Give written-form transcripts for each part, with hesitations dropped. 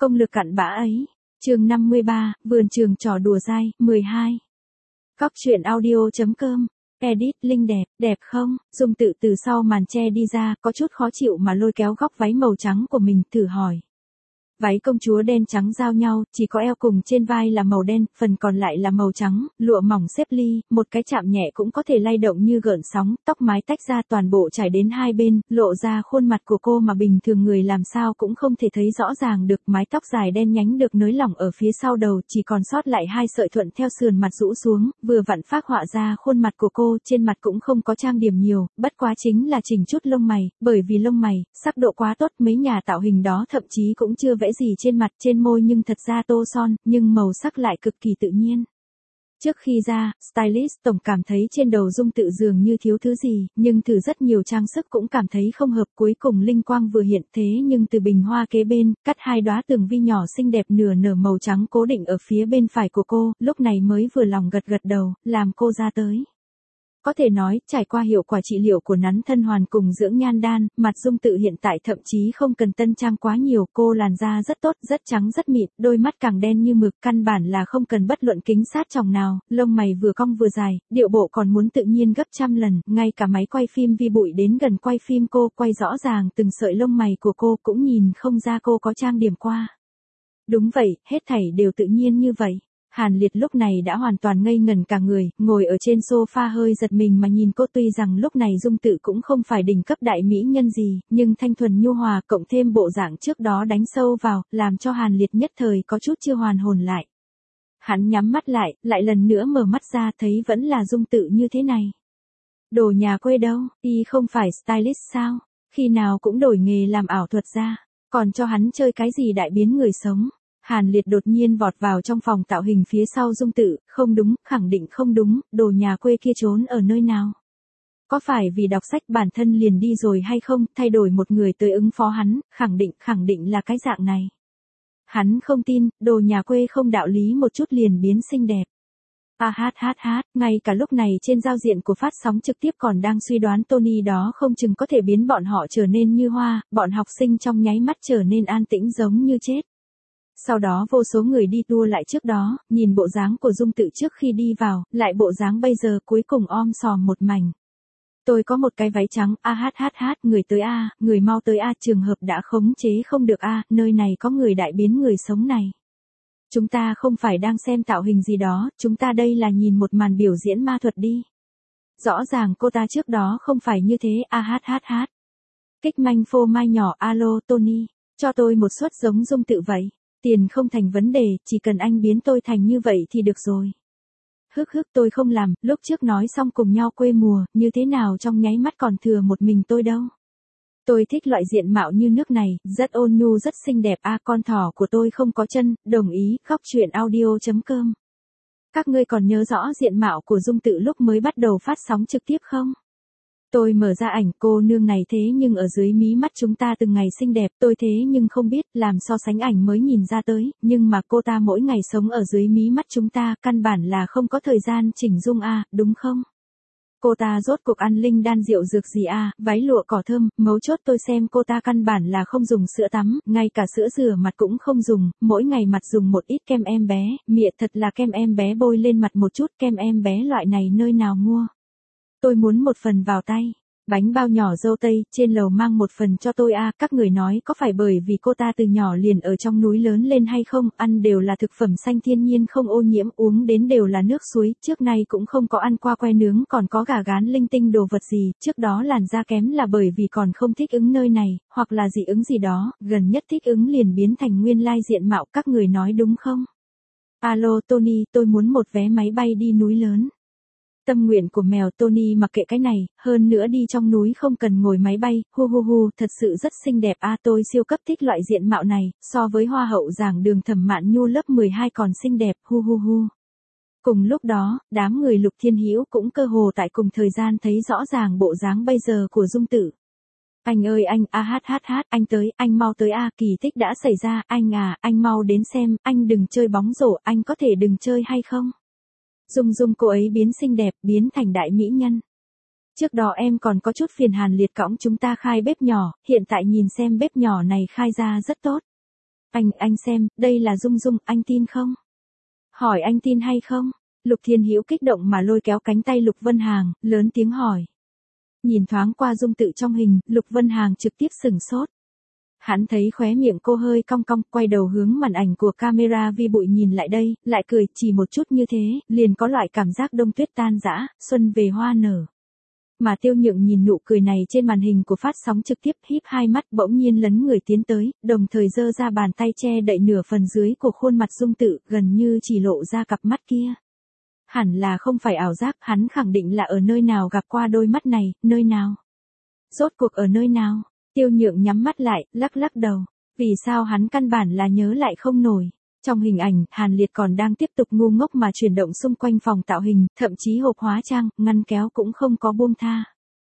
Công lực cặn bã ấy. Chương 53, vườn trường trò đùa dai, 12. Góc truyện audio.com. Edit, Linh đẹp, đẹp không? Dung Tự từ sau màn che đi ra, có chút khó chịu mà lôi kéo góc váy màu trắng của mình, thử hỏi. Váy công chúa đen trắng giao nhau, chỉ có eo cùng trên vai là màu đen, phần còn lại là màu trắng, lụa mỏng xếp ly, một cái chạm nhẹ cũng có thể lay động như gợn sóng, tóc mái tách ra toàn bộ trải đến hai bên, lộ ra khuôn mặt của cô mà bình thường người làm sao cũng không thể thấy rõ ràng được. Mái tóc dài đen nhánh được nới lỏng ở phía sau đầu, chỉ còn sót lại hai sợi thuận theo sườn mặt rũ xuống, vừa vặn phác họa ra khuôn mặt của cô. Trên mặt cũng không có trang điểm nhiều, bất quá chính là chỉnh chút lông mày, bởi vì lông mày, sắc độ quá tốt, mấy nhà tạo hình đó thậm chí cũng chưa vẽ gì trên mặt, trên môi nhưng thật ra tô son, nhưng màu sắc lại cực kỳ tự nhiên. Trước khi ra, stylist tổng cảm thấy trên đầu Dung Tự dường như thiếu thứ gì, nhưng thử rất nhiều trang sức cũng cảm thấy không hợp, cuối cùng linh quang vừa hiện. Thế nhưng từ bình hoa kế bên, cắt hai đóa tường vi nhỏ xinh đẹp nửa nở màu trắng cố định ở phía bên phải của cô, lúc này mới vừa lòng gật gật đầu, làm cô ra tới. Có thể nói, trải qua hiệu quả trị liệu của nắn thân hoàn cùng dưỡng nhan đan, mặt Dung Tự hiện tại thậm chí không cần tân trang quá nhiều, cô làn da rất tốt, rất trắng rất mịn, đôi mắt càng đen như mực, căn bản là không cần bất luận kính sát tròng nào, lông mày vừa cong vừa dài, điệu bộ còn muốn tự nhiên gấp trăm lần, ngay cả máy quay phim vi bụi đến gần quay phim cô, quay rõ ràng từng sợi lông mày của cô cũng nhìn không ra cô có trang điểm qua. Đúng vậy, hết thảy đều tự nhiên như vậy. Hàn Liệt lúc này đã hoàn toàn ngây ngẩn cả người, ngồi ở trên sofa hơi giật mình mà nhìn cô. Tuy rằng lúc này Dung Tự cũng không phải đỉnh cấp đại mỹ nhân gì, nhưng thanh thuần nhu hòa cộng thêm bộ dạng trước đó đánh sâu vào, làm cho Hàn Liệt nhất thời có chút chưa hoàn hồn lại. Hắn nhắm mắt lại, lại lần nữa mở mắt ra thấy vẫn là Dung Tự như thế này. Đồ nhà quê đâu, y không phải stylist sao, khi nào cũng đổi nghề làm ảo thuật ra, còn cho hắn chơi cái gì đại biến người sống. Hàn Liệt đột nhiên vọt vào trong phòng tạo hình phía sau Dung Tự, không đúng, khẳng định không đúng, đồ nhà quê kia trốn ở nơi nào? Có phải vì đọc sách bản thân liền đi rồi hay không, thay đổi một người tới ứng phó hắn, khẳng định là cái dạng này. Hắn không tin, đồ nhà quê không đạo lý một chút liền biến xinh đẹp. Ngay cả lúc này trên giao diện của phát sóng trực tiếp còn đang suy đoán Tony đó không chừng có thể biến bọn họ trở nên như hoa, bọn học sinh trong nháy mắt trở nên an tĩnh giống như chết. Sau đó vô số người đi tua lại trước đó, nhìn bộ dáng của Dung Tự trước khi đi vào, lại bộ dáng bây giờ cuối cùng om sòm một mảnh. Tôi có một cái váy trắng, người tới a, người mau tới a, trường hợp đã khống chế không được a, nơi này có người đại biến người sống này. Chúng ta không phải đang xem tạo hình gì đó, chúng ta đây là nhìn một màn biểu diễn ma thuật đi. Rõ ràng cô ta trước đó không phải như thế, Kích manh phô mai nhỏ, alo Tony, cho tôi một suất giống Dung Tự vậy. Tiền không thành vấn đề, chỉ cần anh biến tôi thành như vậy thì được rồi. Tôi không làm, lúc trước nói xong cùng nhau quê mùa, như thế nào trong nháy mắt còn thừa một mình tôi đâu. Tôi thích loại diện mạo như nước này, rất ôn nhu rất xinh đẹp con thỏ của tôi không có chân, đồng ý, góc truyện audio.com. Các ngươi còn nhớ rõ diện mạo của Dung Tự lúc mới bắt đầu phát sóng trực tiếp không? Tôi mở ra ảnh cô nương này thế nhưng ở dưới mí mắt chúng ta từng ngày xinh đẹp, tôi thế nhưng không biết, làm so sánh ảnh mới nhìn ra tới, nhưng mà cô ta mỗi ngày sống ở dưới mí mắt chúng ta, căn bản là không có thời gian chỉnh dung đúng không? Cô ta rốt cuộc ăn linh đan rượu dược gì váy lụa cỏ thơm, mấu chốt tôi xem cô ta căn bản là không dùng sữa tắm, ngay cả sữa rửa mặt cũng không dùng, mỗi ngày mặt dùng một ít kem em bé, mịa thật là kem em bé bôi lên mặt một chút, kem em bé loại này nơi nào mua? Tôi muốn một phần vào tay. Bánh bao nhỏ dâu tây, trên lầu mang một phần cho tôi các người nói có phải bởi vì cô ta từ nhỏ liền ở trong núi lớn lên hay không, ăn đều là thực phẩm xanh thiên nhiên không ô nhiễm, uống đến đều là nước suối, trước nay cũng không có ăn qua que nướng còn có gà gán linh tinh đồ vật gì, trước đó làn da kém là bởi vì còn không thích ứng nơi này, hoặc là dị ứng gì đó, gần nhất thích ứng liền biến thành nguyên lai diện mạo, các người nói đúng không? Alo Tony, tôi muốn một vé máy bay đi núi lớn. Tâm nguyện của mèo Tony mặc kệ cái này, hơn nữa đi trong núi không cần ngồi máy bay, thật sự rất xinh đẹp tôi siêu cấp thích loại diện mạo này, so với hoa hậu giảng đường Thẩm Mạn Nhu lớp 12 còn xinh đẹp, Cùng lúc đó, đám người Lục Thiên Hữu cũng cơ hồ tại cùng thời gian thấy rõ ràng bộ dáng bây giờ của Dung Tự. Anh ơi anh, anh tới, anh mau tới kỳ tích đã xảy ra, anh mau đến xem, anh đừng chơi bóng rổ, anh có thể đừng chơi hay không? Dung cô ấy biến xinh đẹp, biến thành đại mỹ nhân. Trước đó em còn có chút phiền Hàn Liệt cõng chúng ta khai bếp nhỏ, hiện tại nhìn xem bếp nhỏ này khai ra rất tốt. Anh xem, đây là Dung Dung, anh tin không? Hỏi anh tin hay không? Lục Thiên Hữu kích động mà lôi kéo cánh tay Lục Vân Hàng, lớn tiếng hỏi. Nhìn thoáng qua Dung Tự trong hình, Lục Vân Hàng trực tiếp sửng sốt. Hắn thấy khóe miệng cô hơi cong cong, quay đầu hướng màn ảnh của camera vi bụi nhìn lại đây, lại cười, chỉ một chút như thế, liền có loại cảm giác đông tuyết tan rã, xuân về hoa nở. Mà Tiêu Nhượng nhìn nụ cười này trên màn hình của phát sóng trực tiếp, híp hai mắt, bỗng nhiên lấn người tiến tới, đồng thời giơ ra bàn tay che đậy nửa phần dưới của khuôn mặt Dung Tự, gần như chỉ lộ ra cặp mắt kia. Hẳn là không phải ảo giác, hắn khẳng định là ở nơi nào gặp qua đôi mắt này, nơi nào? Rốt cuộc ở nơi nào? Tiêu Nhượng nhắm mắt lại, lắc lắc đầu. Vì sao hắn căn bản là nhớ lại không nổi? Trong hình ảnh, Hàn Liệt còn đang tiếp tục ngu ngốc mà chuyển động xung quanh phòng tạo hình, thậm chí hộp hóa trang, ngăn kéo cũng không có buông tha.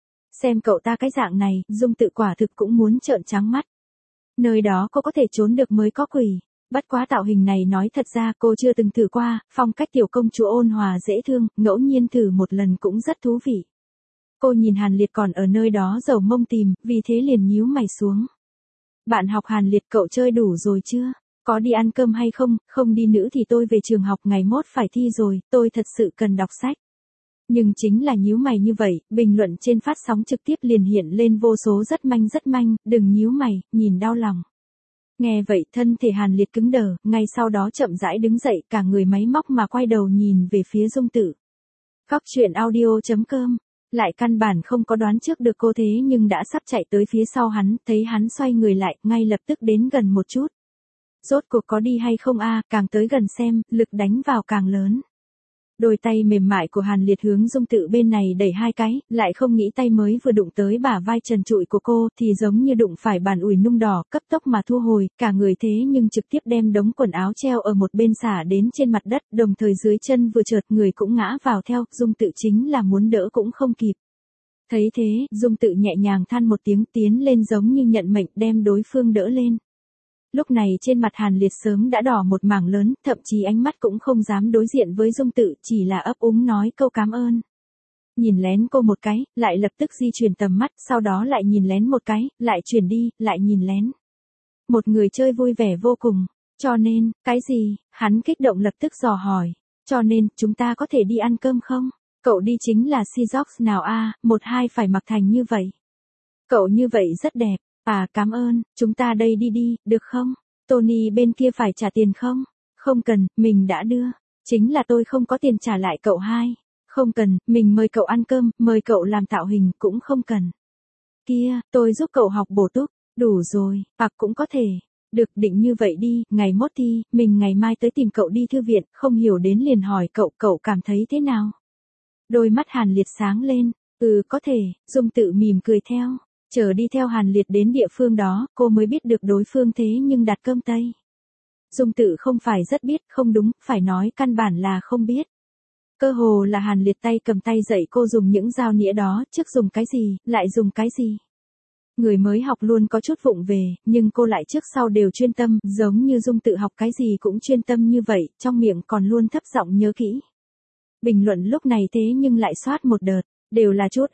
Xem cậu ta cái dạng này, Dung Tự quả thực cũng muốn trợn trắng mắt. Nơi đó cô có thể trốn được mới có quỷ. Bất quá tạo hình này nói thật ra cô chưa từng thử qua, phong cách tiểu công chúa ôn hòa dễ thương, ngẫu nhiên thử một lần cũng rất thú vị. Cô nhìn Hàn Liệt còn ở nơi đó dầu mông tìm, vì thế liền nhíu mày xuống. Bạn học Hàn Liệt, cậu chơi đủ rồi chưa? Có đi ăn cơm hay không? Không đi nữa thì tôi về trường học, ngày mốt phải thi rồi, tôi thật sự cần đọc sách. Nhưng chính là nhíu mày như vậy, bình luận trên phát sóng trực tiếp liền hiện lên vô số rất manh, đừng nhíu mày, nhìn đau lòng. Nghe vậy thân thể Hàn Liệt cứng đờ, ngay sau đó chậm rãi đứng dậy, cả người máy móc mà quay đầu nhìn về phía Dung Tự. Góc truyện audio.com. Lại căn bản không có đoán trước được cô thế nhưng đã sắp chạy tới phía sau hắn, thấy hắn xoay người lại, ngay lập tức đến gần một chút. Rốt cuộc có đi hay không a? Càng tới gần xem, lực đánh vào càng lớn. Đôi tay mềm mại của Hàn Liệt hướng Dung Tự bên này đẩy hai cái, lại không nghĩ tay mới vừa đụng tới bả vai trần trụi của cô thì giống như đụng phải bàn ủi nung đỏ, cấp tốc mà thu hồi, cả người thế nhưng trực tiếp đem đống quần áo treo ở một bên xả đến trên mặt đất, đồng thời dưới chân vừa trượt người cũng ngã vào theo, Dung Tự chính là muốn đỡ cũng không kịp. Thấy thế, Dung Tự nhẹ nhàng than một tiếng, tiến lên giống như nhận mệnh đem đối phương đỡ lên. Lúc này trên mặt Hàn Liệt sớm đã đỏ một mảng lớn, thậm chí ánh mắt cũng không dám đối diện với Dung Tự, chỉ là ấp úng nói câu cảm ơn. Nhìn lén cô một cái, lại lập tức di chuyển tầm mắt, sau đó lại nhìn lén một cái, lại chuyển đi, lại nhìn lén. Một người chơi vui vẻ vô cùng. Cho nên, cái gì? Hắn kích động lập tức dò hỏi. Cho nên, chúng ta có thể đi ăn cơm không? Cậu đi chính là Seahawks nào a? 1-2 phải mặc thành như vậy. Cậu như vậy rất đẹp. À cảm ơn, chúng ta đây đi đi, được không? Tony bên kia phải trả tiền không? Không cần, mình đã đưa. Chính là tôi không có tiền trả lại cậu hai. Không cần, mình mời cậu ăn cơm, mời cậu làm tạo hình cũng không cần. Kia, tôi giúp cậu học bổ túc. Đủ rồi, hoặc cũng có thể. Được, định như vậy đi, ngày mốt thi, mình ngày mai tới tìm cậu đi thư viện, không hiểu đến liền hỏi cậu, cậu cảm thấy thế nào? Đôi mắt Hàn Liệt sáng lên, có thể, Dung Tự mỉm cười theo. Chờ đi theo Hàn Liệt đến địa phương đó, cô mới biết được đối phương thế nhưng đặt cơm Tây. Dung Tự không phải rất biết, không đúng, phải nói căn bản là không biết. Cơ hồ là Hàn Liệt tay cầm tay dạy cô dùng những dao nĩa đó, trước dùng cái gì, lại dùng cái gì. Người mới học luôn có chút vụng về, nhưng cô lại trước sau đều chuyên tâm, giống như Dung Tự học cái gì cũng chuyên tâm như vậy, trong miệng còn luôn thấp giọng nhớ kỹ. Bình luận lúc này thế nhưng lại soát một đợt. Đều là chút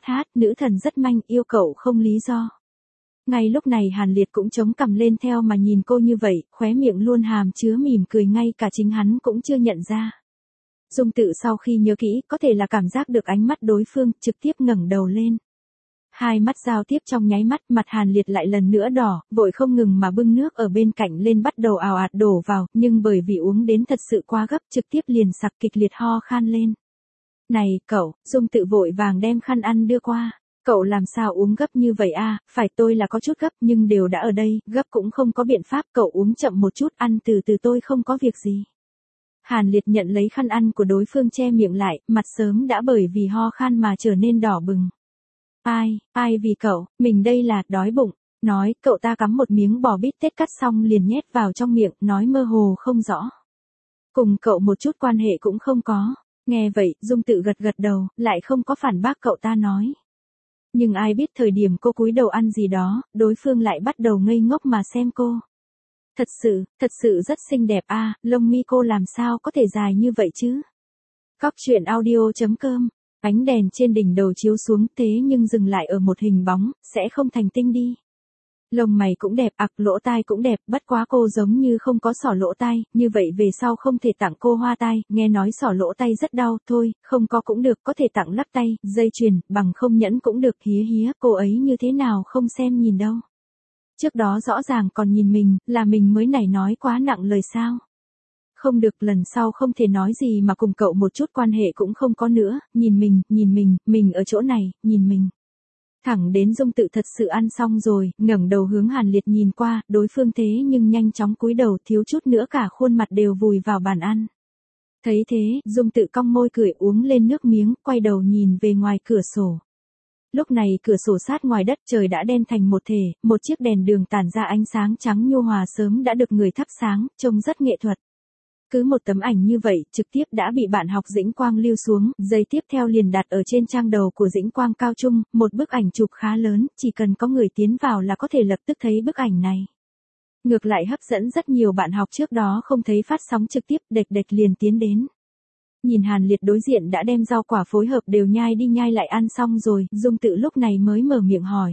nữ thần rất manh, yêu cậu không lý do. Ngay lúc này Hàn Liệt cũng chống cằm lên theo mà nhìn cô như vậy, khóe miệng luôn hàm chứa mỉm cười, ngay cả chính hắn cũng chưa nhận ra. Dung Tự sau khi nhớ kỹ, có thể là cảm giác được ánh mắt đối phương, trực tiếp ngẩng đầu lên. Hai mắt giao tiếp trong nháy mắt, mặt Hàn Liệt lại lần nữa đỏ, vội không ngừng mà bưng nước ở bên cạnh lên bắt đầu ào ạt đổ vào, nhưng bởi vì uống đến thật sự quá gấp, trực tiếp liền sặc kịch liệt ho khan lên. Này, cậu, Dung Tự vội vàng đem khăn ăn đưa qua. Cậu làm sao uống gấp như vậy a? Phải, tôi là có chút gấp nhưng đều đã ở đây, gấp cũng không có biện pháp, cậu uống chậm một chút, ăn từ từ, tôi không có việc gì. Hàn Liệt nhận lấy khăn ăn của đối phương che miệng lại, mặt sớm đã bởi vì ho khan mà trở nên đỏ bừng. Ai vì cậu, mình đây là, đói bụng. Nói, cậu ta cắm một miếng bò bít tết cắt xong liền nhét vào trong miệng, nói mơ hồ không rõ. Cùng cậu một chút quan hệ cũng không có. Nghe vậy, Dung Tự gật đầu, lại không có phản bác cậu ta nói. Nhưng ai biết thời điểm cô cúi đầu ăn gì đó, đối phương lại bắt đầu ngây ngốc mà xem cô. Thật sự rất xinh đẹp a, lông mi cô làm sao có thể dài như vậy chứ? Góc truyện audio.com. Ánh đèn trên đỉnh đầu chiếu xuống thế nhưng dừng lại ở một hình bóng, sẽ không thành tinh đi. Lông mày cũng đẹp, lỗ tai cũng đẹp, bất quá cô giống như không có xỏ lỗ tai, như vậy về sau không thể tặng cô hoa tai, nghe nói xỏ lỗ tai rất đau, thôi, không có cũng được, có thể tặng lắc tay, dây chuyền, bằng không nhẫn cũng được, hía hía, cô ấy như thế nào không xem nhìn đâu. Trước đó rõ ràng còn nhìn mình, là mình mới nảy nói quá nặng lời sao. Không được, lần sau không thể nói gì mà cùng cậu một chút quan hệ cũng không có nữa, nhìn mình ở chỗ này, nhìn mình. Thẳng đến Dung Tự thật sự ăn xong rồi, ngẩng đầu hướng Hàn Liệt nhìn qua, đối phương thế nhưng nhanh chóng cúi đầu, thiếu chút nữa cả khuôn mặt đều vùi vào bàn ăn. Thấy thế, Dung Tự cong môi cười, uống lên nước miếng, quay đầu nhìn về ngoài cửa sổ. Lúc này cửa sổ sát ngoài đất, trời đã đen thành một thể, một chiếc đèn đường tản ra ánh sáng trắng nhu hòa sớm đã được người thắp sáng, trông rất nghệ thuật. Cứ một tấm ảnh như vậy, trực tiếp đã bị bạn học Dĩnh Quang lưu xuống, giây tiếp theo liền đặt ở trên trang đầu của Dĩnh Quang cao trung, một bức ảnh chụp khá lớn, chỉ cần có người tiến vào là có thể lập tức thấy bức ảnh này. Ngược lại hấp dẫn rất nhiều bạn học trước đó không thấy phát sóng trực tiếp, đệch liền tiến đến. Nhìn Hàn Liệt đối diện đã đem rau quả phối hợp đều nhai đi nhai lại ăn xong rồi, Dung Tự lúc này mới mở miệng hỏi.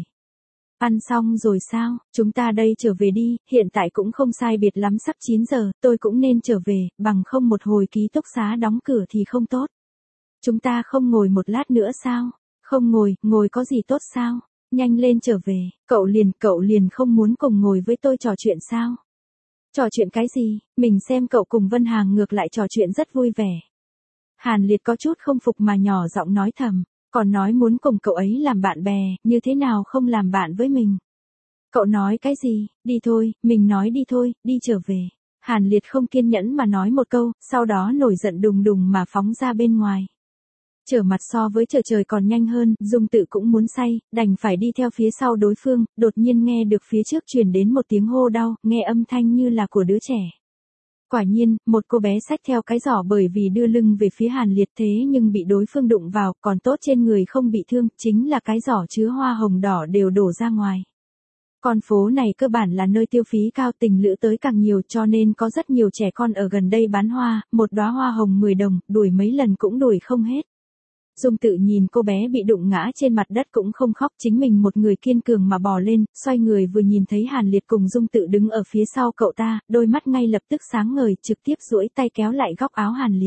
Ăn xong rồi sao, chúng ta đây trở về đi, hiện tại cũng không sai biệt lắm sắp 9 giờ, tôi cũng nên trở về, bằng không một hồi ký túc xá đóng cửa thì không tốt. Chúng ta không ngồi một lát nữa sao? Không ngồi có gì tốt sao? Nhanh lên trở về, cậu liền không muốn cùng ngồi với tôi trò chuyện sao? Trò chuyện cái gì, mình xem cậu cùng Vân Hàng ngược lại trò chuyện rất vui vẻ. Hàn Liệt có chút không phục mà nhỏ giọng nói thầm. Còn nói muốn cùng cậu ấy làm bạn bè, như thế nào không làm bạn với mình? Cậu nói cái gì? Đi thôi, mình nói đi thôi, đi trở về. Hàn Liệt không kiên nhẫn mà nói một câu, sau đó nổi giận đùng đùng mà phóng ra bên ngoài. Trở mặt so với chờ trời còn nhanh hơn, Dung Tự cũng muốn say, đành phải đi theo phía sau đối phương, đột nhiên nghe được phía trước truyền đến một tiếng hô đau, nghe âm thanh như là của đứa trẻ. Quả nhiên, một cô bé xách theo cái giỏ bởi vì đưa lưng về phía Hàn Liệt thế nhưng bị đối phương đụng vào, còn tốt trên người không bị thương, chính là cái giỏ chứa hoa hồng đỏ đều đổ ra ngoài. Con phố này cơ bản là nơi tiêu phí cao, tình lữ tới càng nhiều cho nên có rất nhiều trẻ con ở gần đây bán hoa, một đóa hoa hồng 10 đồng, đuổi mấy lần cũng đuổi không hết. Dung Tự nhìn cô bé bị đụng ngã trên mặt đất cũng không khóc, chính mình một người kiên cường mà bò lên, xoay người vừa nhìn thấy Hàn Liệt cùng Dung Tự đứng ở phía sau cậu ta, đôi mắt ngay lập tức sáng ngời, trực tiếp duỗi tay kéo lại góc áo Hàn Liệt.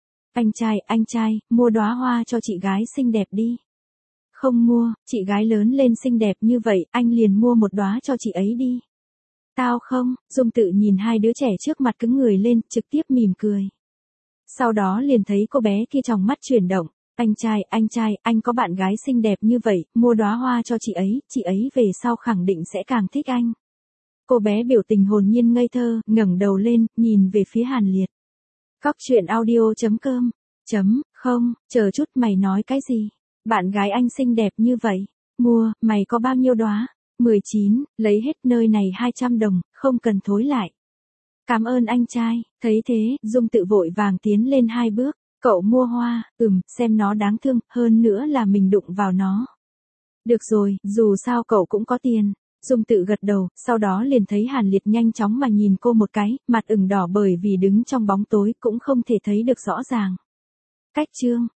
Anh trai, mua đóa hoa cho chị gái xinh đẹp đi. Không mua, chị gái lớn lên xinh đẹp như vậy, anh liền mua một đóa cho chị ấy đi. Tao không, Dung Tự nhìn hai đứa trẻ trước mặt cứng người lên, trực tiếp mỉm cười. Sau đó liền thấy cô bé kia tròng mắt chuyển động. Anh trai, anh có bạn gái xinh đẹp như vậy, mua đóa hoa cho chị ấy về sau khẳng định sẽ càng thích anh. Cô bé biểu tình hồn nhiên ngây thơ, ngẩng đầu lên, nhìn về phía Hàn Liệt. Cóc truyện audio.com. Không, chờ chút, mày nói cái gì? Bạn gái anh xinh đẹp như vậy, mua, mày có bao nhiêu đóa? 19, lấy hết nơi này 200 đồng, không cần thối lại. Cảm ơn anh trai, thấy thế, Dung Tự vội vàng tiến lên 2 bước. Cậu mua hoa, xem nó đáng thương, hơn nữa là mình đụng vào nó. Được rồi, dù sao cậu cũng có tiền. Dung Tự gật đầu, sau đó liền thấy Hàn Liệt nhanh chóng mà nhìn cô một cái, mặt ửng đỏ bởi vì đứng trong bóng tối cũng không thể thấy được rõ ràng. Cách chương